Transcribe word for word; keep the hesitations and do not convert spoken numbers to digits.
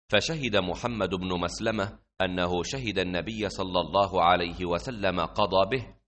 فشهد محمد بن مسلمة أنه شهد النبي صلى الله عليه وسلم قضى به،